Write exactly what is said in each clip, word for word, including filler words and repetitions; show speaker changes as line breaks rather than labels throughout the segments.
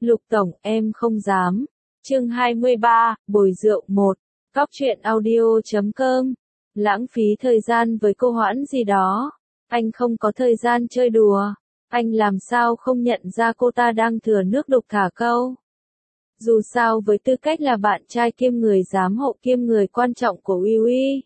Lục Tổng, em không dám. Chương hai mươi ba, Bồi rượu một. Cóc truyện audio chấm com. Lãng phí thời gian với cô Hoãn gì đó. Anh không có thời gian chơi đùa. Anh làm sao không nhận ra cô ta đang thừa nước đục thả câu. Dù sao với tư cách là bạn trai kiêm người giám hộ kiêm người quan trọng của Uy Uy,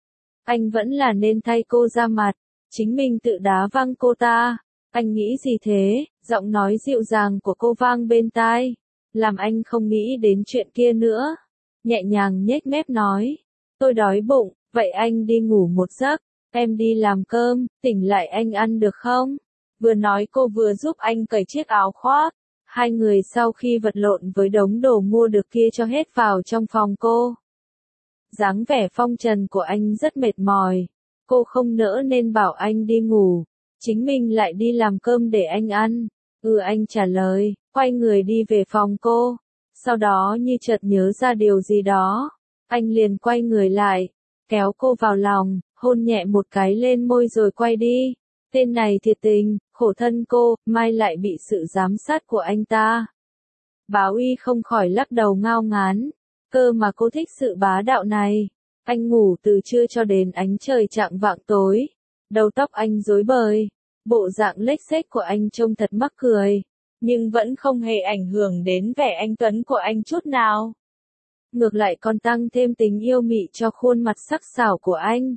anh vẫn là nên thay cô ra mặt, chính mình tự đá văng cô ta. Anh nghĩ gì thế? Giọng nói dịu dàng của cô vang bên tai, làm anh không nghĩ đến chuyện kia nữa. Nhẹ nhàng nhếch mép nói, tôi đói bụng, vậy anh đi ngủ một giấc, em đi làm cơm, tỉnh lại anh ăn được không? Vừa nói cô vừa giúp anh cởi chiếc áo khoác. Hai người sau khi vật lộn với đống đồ mua được kia cho hết vào trong phòng cô. Dáng vẻ phong trần của anh rất mệt mỏi. Cô không nỡ nên bảo anh đi ngủ. Chính mình lại đi làm cơm để anh ăn. Ừ, anh trả lời, quay người đi về phòng cô. Sau đó như chợt nhớ ra điều gì đó. Anh liền quay người lại, kéo cô vào lòng, hôn nhẹ một cái lên môi rồi quay đi. Tên này thiệt tình, khổ thân cô, mai lại bị sự giám sát của anh ta. Bá Uy không khỏi lắc đầu ngao ngán. Cơ mà cô thích sự bá đạo này. Anh ngủ từ trưa cho đến ánh trời chạng vạng tối. Đầu tóc anh rối bời. Bộ dạng lếch xếch của anh trông thật mắc cười. Nhưng vẫn không hề ảnh hưởng đến vẻ anh tuấn của anh chút nào. Ngược lại còn tăng thêm tình yêu mị cho khuôn mặt sắc sảo của anh.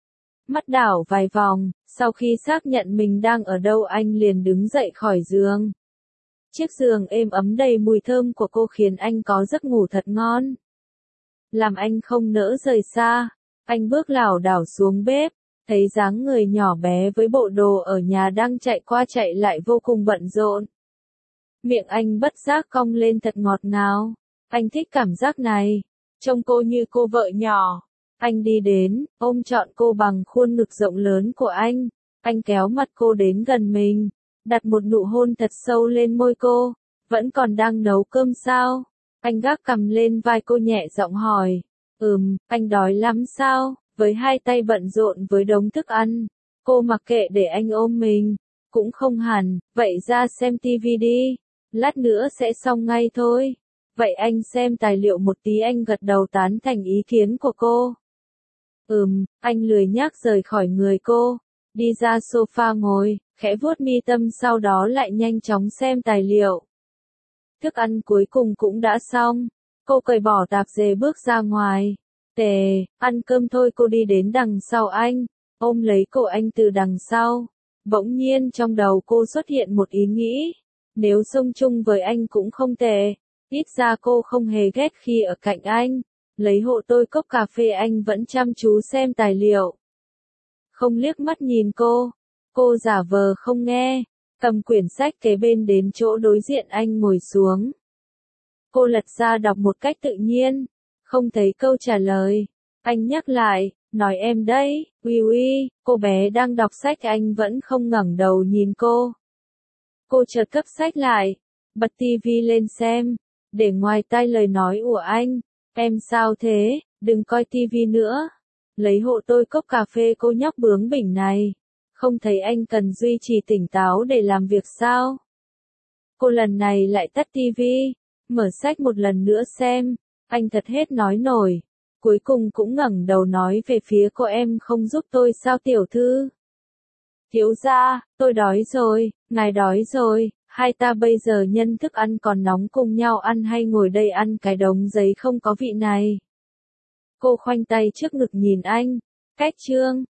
Mắt đảo vài vòng, sau khi xác nhận mình đang ở đâu anh liền đứng dậy khỏi giường. Chiếc giường êm ấm đầy mùi thơm của cô khiến anh có giấc ngủ thật ngon. Làm anh không nỡ rời xa, anh bước lảo đảo xuống bếp, thấy dáng người nhỏ bé với bộ đồ ở nhà đang chạy qua chạy lại vô cùng bận rộn. Miệng anh bất giác cong lên thật ngọt ngào, anh thích cảm giác này, trông cô như cô vợ nhỏ. Anh đi đến, ôm trọn cô bằng khuôn ngực rộng lớn của anh. Anh kéo mặt cô đến gần mình, đặt một nụ hôn thật sâu lên môi cô. Vẫn còn đang nấu cơm sao? Anh gác cằm lên vai cô nhẹ giọng hỏi. Ừm, anh đói lắm sao? Với hai tay bận rộn với đống thức ăn, cô mặc kệ để anh ôm mình. Cũng không hẳn, vậy ra xem tivi đi. Lát nữa sẽ xong ngay thôi. Vậy anh xem tài liệu một tí, anh gật đầu tán thành ý kiến của cô. Ừm, anh lười nhác rời khỏi người cô, đi ra sofa ngồi, khẽ vuốt mi tâm sau đó lại nhanh chóng xem tài liệu. Thức ăn cuối cùng cũng đã xong, cô cởi bỏ tạp dề bước ra ngoài. Tề, ăn cơm thôi. Cô đi đến đằng sau anh, ôm lấy cổ anh từ đằng sau. Bỗng nhiên trong đầu cô xuất hiện một ý nghĩ, nếu sống chung với anh cũng không tệ, ít ra cô không hề ghét khi ở cạnh anh. Lấy hộ tôi cốc cà phê, anh vẫn chăm chú xem tài liệu. Không liếc mắt nhìn cô. Cô giả vờ không nghe. Cầm quyển sách kế bên đến chỗ đối diện anh ngồi xuống. Cô lật ra đọc một cách tự nhiên. Không thấy câu trả lời. Anh nhắc lại, nói em đấy, Uy Uy. Cô bé đang đọc sách, anh vẫn không ngẩng đầu nhìn cô. Cô chợt cất sách lại, bật tivi lên xem, để ngoài tai lời nói của anh. Em sao thế, đừng coi tivi nữa. Lấy hộ tôi cốc cà phê. Cô nhóc bướng bỉnh này. Không thấy anh cần duy trì tỉnh táo để làm việc sao? Cô lần này lại tắt tivi, mở sách một lần nữa xem. Anh thật hết nói nổi. Cuối cùng cũng ngẩng đầu nói về phía cô, em không giúp tôi sao tiểu thư? Thiếu gia, tôi đói rồi, ngài đói rồi. Hai ta bây giờ nhân thức ăn còn nóng cùng nhau ăn hay ngồi đây ăn cái đống giấy không có vị này? Cô khoanh tay trước ngực nhìn anh. Cách chương.